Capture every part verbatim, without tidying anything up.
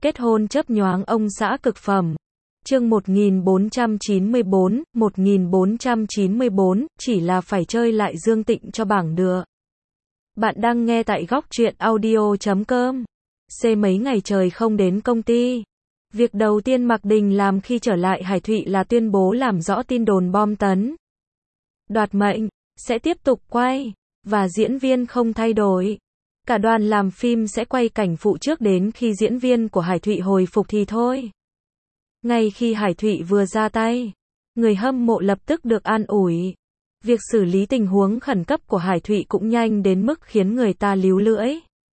Kết hôn chớp nhoáng ông xã cực phẩm. Chương một nghìn bốn trăm chín mươi bốn, một nghìn bốn trăm chín mươi bốn, chỉ là phải chơi lại Dương Tịnh cho bằng được. Bạn đang nghe tại góc truyện audio chấm com. C mấy ngày trời không đến công ty. Việc đầu tiên Mạc Đình làm khi trở lại Hải Thụy là tuyên bố làm rõ tin đồn bom tấn. Đoạt mệnh, sẽ tiếp tục quay, và diễn viên không thay đổi. Cả đoàn làm phim sẽ quay cảnh phụ trước đến khi diễn viên của Hải Thụy hồi phục thì thôi. Ngay khi Hải Thụy vừa ra tay, người hâm mộ lập tức được an ủi. Việc xử lý tình huống khẩn cấp của Hải Thụy cũng nhanh đến mức khiến người ta líu lưỡi.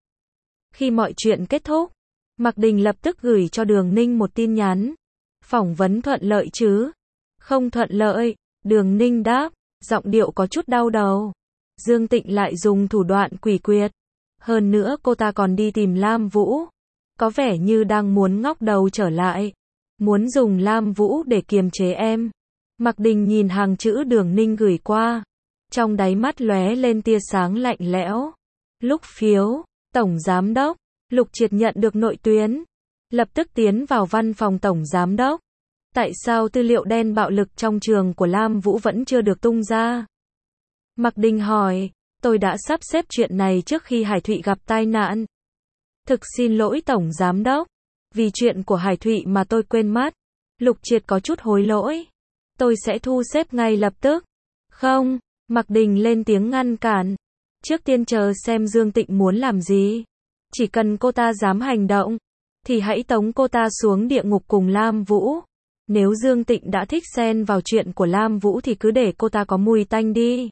Khi mọi chuyện kết thúc, Mạc Đình lập tức gửi cho Đường Ninh một tin nhắn. Phỏng vấn thuận lợi chứ? Không thuận lợi, Đường Ninh đáp, giọng điệu có chút đau đầu. Dương Tịnh lại dùng thủ đoạn quỷ quyệt. Hơn nữa cô ta còn đi tìm Lam Vũ. Có vẻ như đang muốn ngóc đầu trở lại. Muốn dùng Lam Vũ để kiềm chế em. Mạc Đình nhìn hàng chữ Đường Ninh gửi qua. Trong đáy mắt lóe lên tia sáng lạnh lẽo. Lúc phiếu, Tổng Giám đốc, Lục Triệt nhận được nội tuyến. Lập tức tiến vào văn phòng Tổng Giám đốc. Tại sao tư liệu đen bạo lực trong trường của Lam Vũ vẫn chưa được tung ra? Mạc Đình hỏi. Tôi đã sắp xếp chuyện này trước khi Hải Thụy gặp tai nạn. Thực xin lỗi Tổng Giám đốc. Vì chuyện của Hải Thụy mà tôi quên mất. Lục Triệt có chút hối lỗi. Tôi sẽ thu xếp ngay lập tức. Không, Mạc Đình lên tiếng ngăn cản. Trước tiên chờ xem Dương Tịnh muốn làm gì. Chỉ cần cô ta dám hành động, thì hãy tống cô ta xuống địa ngục cùng Lam Vũ. Nếu Dương Tịnh đã thích xen vào chuyện của Lam Vũ thì cứ để cô ta có mùi tanh đi.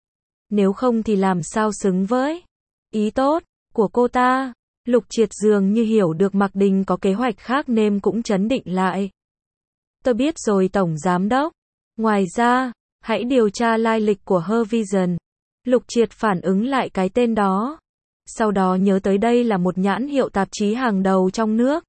Nếu không thì làm sao xứng với ý tốt của cô ta. Lục Triệt dường như hiểu được Mạc Đình có kế hoạch khác nên cũng trấn định lại. Tôi biết rồi Tổng Giám đốc. Ngoài ra, hãy điều tra lai lịch của Hervision. Lục Triệt phản ứng lại cái tên đó. Sau đó nhớ tới đây là một nhãn hiệu tạp chí hàng đầu trong nước.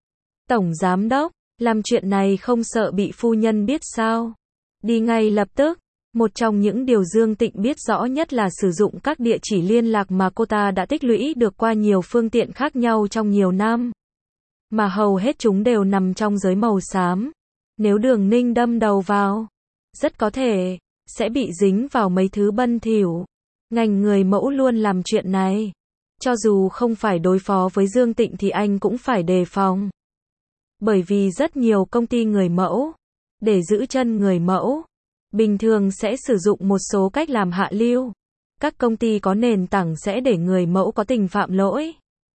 Tổng Giám đốc, làm chuyện này không sợ bị phu nhân biết sao? Đi ngay lập tức. Một trong những điều Dương Tịnh biết rõ nhất là sử dụng các địa chỉ liên lạc mà cô ta đã tích lũy được qua nhiều phương tiện khác nhau trong nhiều năm. Mà hầu hết chúng đều nằm trong giới màu xám. Nếu Đường Ninh đâm đầu vào, rất có thể sẽ bị dính vào mấy thứ bẩn thỉu. Ngành người mẫu luôn làm chuyện này. Cho dù không phải đối phó với Dương Tịnh thì anh cũng phải đề phòng. Bởi vì rất nhiều công ty người mẫu, để giữ chân người mẫu, bình thường sẽ sử dụng một số cách làm hạ lưu. Các công ty có nền tảng sẽ để người mẫu có tình phạm lỗi.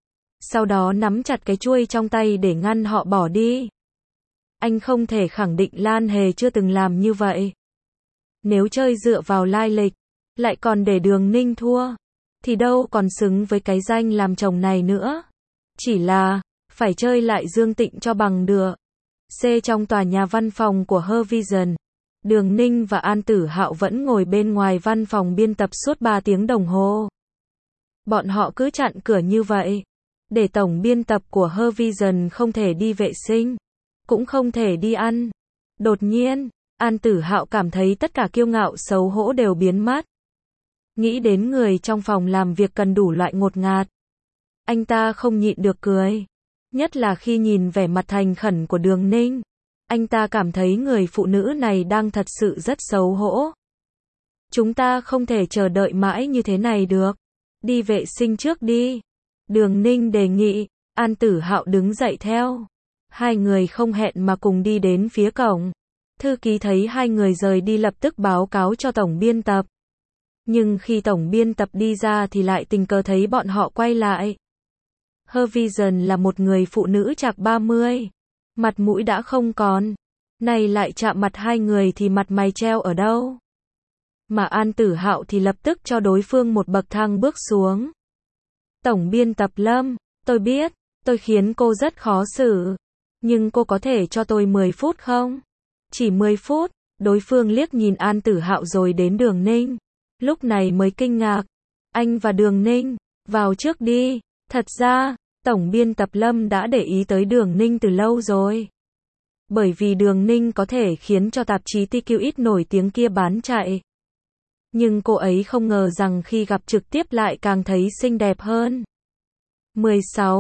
Sau đó nắm chặt cái chuôi trong tay để ngăn họ bỏ đi. Anh không thể khẳng định Lan Hề chưa từng làm như vậy. Nếu chơi dựa vào lai lịch, lại còn để Đường Ninh thua, thì đâu còn xứng với cái danh làm chồng này nữa. Chỉ là, phải chơi lại Dương Tịnh cho bằng được. C trong tòa nhà văn phòng của Hervision. Đường Ninh và An Tử Hạo vẫn ngồi bên ngoài văn phòng biên tập suốt ba tiếng đồng hồ. Bọn họ cứ chặn cửa như vậy, để tổng biên tập của Hervision không thể đi vệ sinh, cũng không thể đi ăn. Đột nhiên, An Tử Hạo cảm thấy tất cả kiêu ngạo xấu hổ đều biến mất. Nghĩ đến người trong phòng làm việc cần đủ loại ngột ngạt. Anh ta không nhịn được cười. Nhất là khi nhìn vẻ mặt thành khẩn của Đường Ninh. Anh ta cảm thấy người phụ nữ này đang thật sự rất xấu hổ. Chúng ta không thể chờ đợi mãi như thế này được. Đi vệ sinh trước đi. Đường Ninh đề nghị. An Tử Hạo đứng dậy theo. Hai người không hẹn mà cùng đi đến phía cổng. Thư ký thấy hai người rời đi lập tức báo cáo cho tổng biên tập. Nhưng khi tổng biên tập đi ra thì lại tình cờ thấy bọn họ quay lại. Hervision là một người phụ nữ chạc ba mươi. Mặt mũi đã không còn. Này lại chạm mặt hai người thì mặt mày treo ở đâu? Mà An Tử Hạo thì lập tức cho đối phương một bậc thang bước xuống. Tổng biên tập Lâm, tôi biết, tôi khiến cô rất khó xử. Nhưng cô có thể cho tôi mười phút không? Chỉ mười phút, đối phương liếc nhìn An Tử Hạo rồi đến Đường Ninh. Lúc này mới kinh ngạc. Anh và Đường Ninh, vào trước đi. Thật ra, tổng biên tập Lâm đã để ý tới Đường Ninh từ lâu rồi. Bởi vì Đường Ninh có thể khiến cho tạp chí tê quy ít nổi tiếng kia bán chạy. Nhưng cô ấy không ngờ rằng khi gặp trực tiếp lại càng thấy xinh đẹp hơn. mười sáu.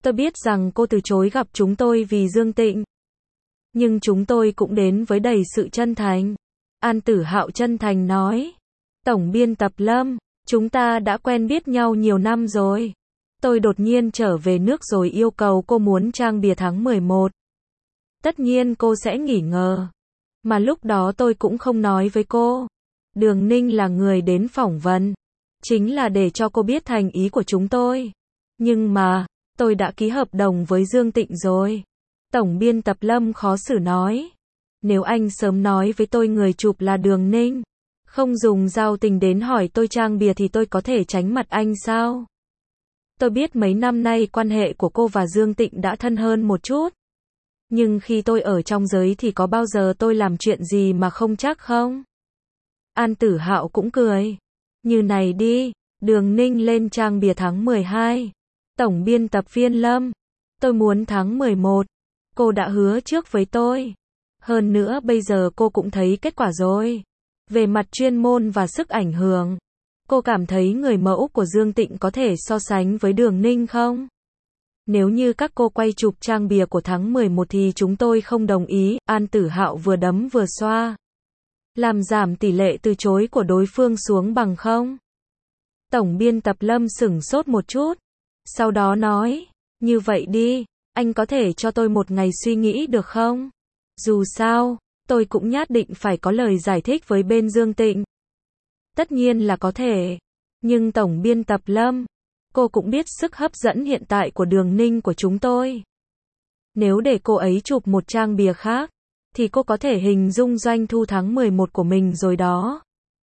Tôi biết rằng cô từ chối gặp chúng tôi vì Dương Tịnh. Nhưng chúng tôi cũng đến với đầy sự chân thành. An Tử Hạo chân thành nói. Tổng biên tập Lâm, chúng ta đã quen biết nhau nhiều năm rồi. Tôi đột nhiên trở về nước rồi yêu cầu cô muốn trang bìa tháng mười một. Tất nhiên cô sẽ nghi ngờ. Mà lúc đó tôi cũng không nói với cô. Đường Ninh là người đến phỏng vấn. Chính là để cho cô biết thành ý của chúng tôi. Nhưng mà, tôi đã ký hợp đồng với Dương Tịnh rồi. Tổng biên tập Lâm khó xử nói. Nếu anh sớm nói với tôi người chụp là Đường Ninh, không dùng giao tình đến hỏi tôi trang bìa thì tôi có thể tránh mặt anh sao? Tôi biết mấy năm nay quan hệ của cô và Dương Tịnh đã thân hơn một chút. Nhưng khi tôi ở trong giới thì có bao giờ tôi làm chuyện gì mà không chắc không? An Tử Hạo cũng cười. Như này đi, Đường Ninh lên trang bìa tháng mười hai. Tổng biên tập viên Lâm, tôi muốn tháng mười một. Cô đã hứa trước với tôi. Hơn nữa bây giờ cô cũng thấy kết quả rồi. Về mặt chuyên môn và sức ảnh hưởng, cô cảm thấy người mẫu của Dương Tịnh có thể so sánh với Đường Ninh không? Nếu như các cô quay chụp trang bìa của tháng mười một thì chúng tôi không đồng ý. An Tử Hạo vừa đấm vừa xoa. Làm giảm tỷ lệ từ chối của đối phương xuống bằng không? Tổng biên tập Lâm sửng sốt một chút. Sau đó nói, như vậy đi, anh có thể cho tôi một ngày suy nghĩ được không? Dù sao, tôi cũng nhất định phải có lời giải thích với bên Dương Tịnh. Tất nhiên là có thể. Nhưng tổng biên tập Lâm, cô cũng biết sức hấp dẫn hiện tại của Đường Ninh của chúng tôi. Nếu để cô ấy chụp một trang bìa khác, thì cô có thể hình dung doanh thu tháng mười một của mình rồi đó.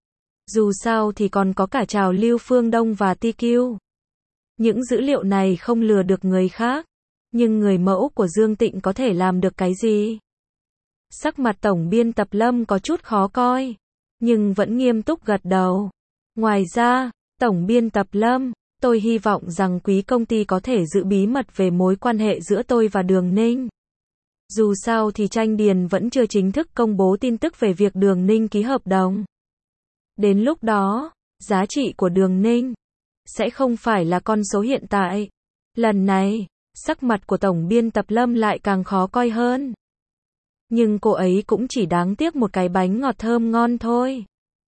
Dù sao thì còn có cả trào lưu Phương Đông và tê quy. Những dữ liệu này không lừa được người khác. Nhưng người mẫu của Dương Tịnh có thể làm được cái gì? Sắc mặt tổng biên tập Lâm có chút khó coi. Nhưng vẫn nghiêm túc gật đầu. Ngoài ra, tổng biên tập Lâm, tôi hy vọng rằng quý công ty có thể giữ bí mật về mối quan hệ giữa tôi và Đường Ninh. Dù sao thì Tranh Điền vẫn chưa chính thức công bố tin tức về việc Đường Ninh ký hợp đồng. Đến lúc đó, giá trị của Đường Ninh sẽ không phải là con số hiện tại. Lần này, sắc mặt của tổng biên tập Lâm lại càng khó coi hơn. Nhưng cô ấy cũng chỉ đáng tiếc một cái bánh ngọt thơm ngon thôi.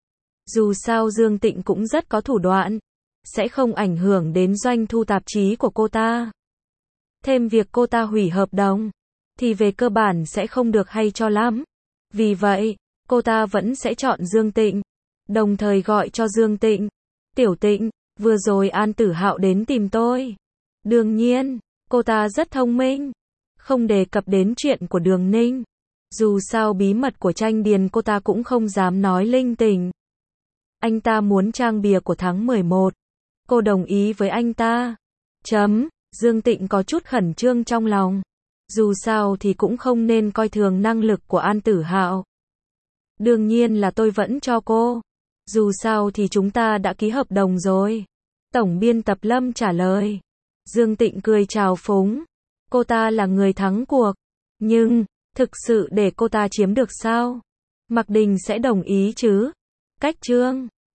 Dù sao Dương Tịnh cũng rất có thủ đoạn, sẽ không ảnh hưởng đến doanh thu tạp chí của cô ta. Thêm việc cô ta hủy hợp đồng, thì về cơ bản sẽ không được hay cho lắm. Vì vậy, cô ta vẫn sẽ chọn Dương Tịnh, đồng thời gọi cho Dương Tịnh. Tiểu Tịnh, vừa rồi An Tử Hạo đến tìm tôi. Đương nhiên, cô ta rất thông minh, không đề cập đến chuyện của Đường Ninh. Dù sao bí mật của Tranh Điền cô ta cũng không dám nói linh tinh. Anh ta muốn trang bìa của tháng mười một. Cô đồng ý với anh ta. Chấm, Dương Tịnh có chút khẩn trương trong lòng. Dù sao thì cũng không nên coi thường năng lực của An Tử Hạo. Đương nhiên là tôi vẫn cho cô. Dù sao thì chúng ta đã ký hợp đồng rồi. Tổng biên tập Lâm trả lời. Dương Tịnh cười chào phúng. Cô ta là người thắng cuộc. Nhưng, thực sự để cô ta chiếm được sao? Mạc Đình sẽ đồng ý chứ? Cách chương